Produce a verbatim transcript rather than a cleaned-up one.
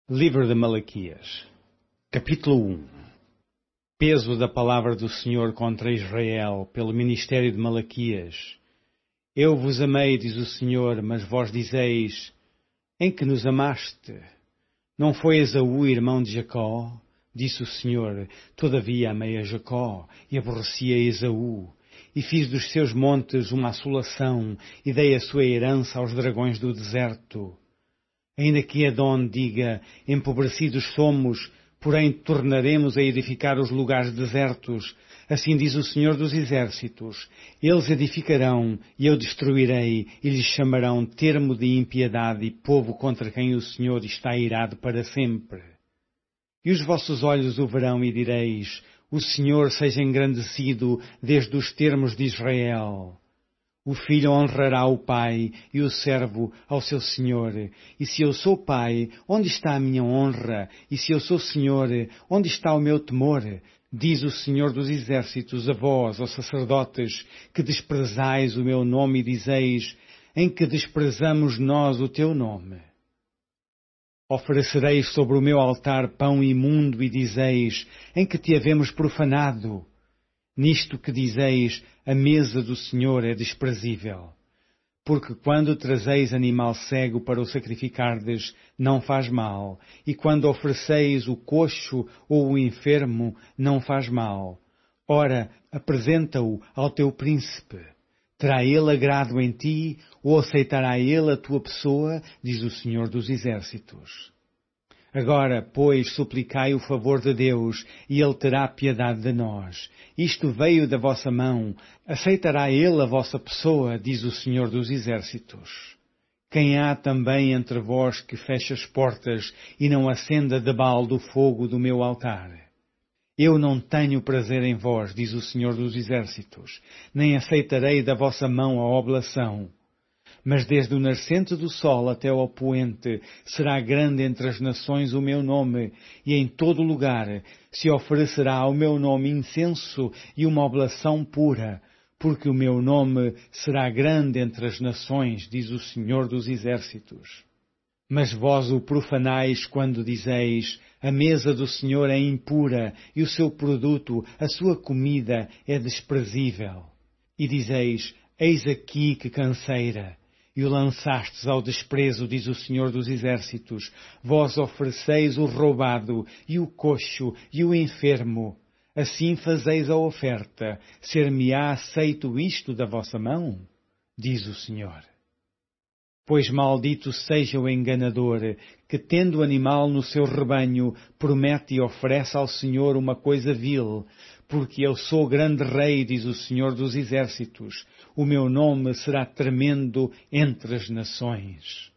Livro de Malaquias, capítulo um. Peso da palavra do Senhor contra Israel, pelo ministério de Malaquias. Eu vos amei, diz o Senhor, mas vós dizeis, em que nos amaste? Não foi Esaú, irmão de Jacó? Disse o Senhor, todavia amei a Jacó, e aborreci a Esaú, e fiz dos seus montes uma assolação, e dei a sua herança aos dragões do deserto. Ainda que Edom diga, empobrecidos somos, porém tornaremos a edificar os lugares desertos. Assim diz o Senhor dos Exércitos. Eles edificarão, e eu destruirei, e lhes chamarão termo de impiedade e povo contra quem o Senhor está irado para sempre. E os vossos olhos o verão e direis, o Senhor seja engrandecido desde os termos de Israel. O filho honrará o pai e o servo ao seu senhor. E se eu sou pai, onde está a minha honra? E se eu sou senhor, onde está o meu temor? Diz o Senhor dos Exércitos a vós, ó sacerdotes, que desprezais o meu nome e dizeis, em que desprezamos nós o teu nome? Oferecereis sobre o meu altar pão imundo e dizeis, em que te havemos profanado? Nisto que dizeis, a mesa do Senhor é desprezível. Porque quando trazeis animal cego para o sacrificardes, não faz mal, e quando ofereceis o coxo ou o enfermo, não faz mal. Ora, apresenta-o ao teu príncipe. Terá ele agrado em ti, ou aceitará ele a tua pessoa, diz o Senhor dos Exércitos. Agora, pois, suplicai o favor de Deus, e Ele terá piedade de nós. Isto veio da vossa mão. Aceitará Ele a vossa pessoa, diz o Senhor dos Exércitos. Quem há também entre vós que feche as portas e não acenda de balde o fogo do meu altar? Eu não tenho prazer em vós, diz o Senhor dos Exércitos, nem aceitarei da vossa mão a oblação. Mas desde o nascente do sol até ao poente será grande entre as nações o meu nome, e em todo lugar se oferecerá ao meu nome incenso e uma oblação pura, porque o meu nome será grande entre as nações, diz o Senhor dos Exércitos. Mas vós o profanais quando dizeis, a mesa do Senhor é impura, e o seu produto, a sua comida, é desprezível. E dizeis, eis aqui que canseira. E o lançastes ao desprezo, diz o Senhor dos Exércitos. Vós ofereceis o roubado, e o coxo, e o enfermo. Assim fazeis a oferta. Ser-me-á aceito isto da vossa mão? Diz o Senhor. Pois maldito seja o enganador, que tendo o animal no seu rebanho, promete e oferece ao Senhor uma coisa vil, porque eu sou grande rei, diz o Senhor dos Exércitos. O meu nome será tremendo entre as nações.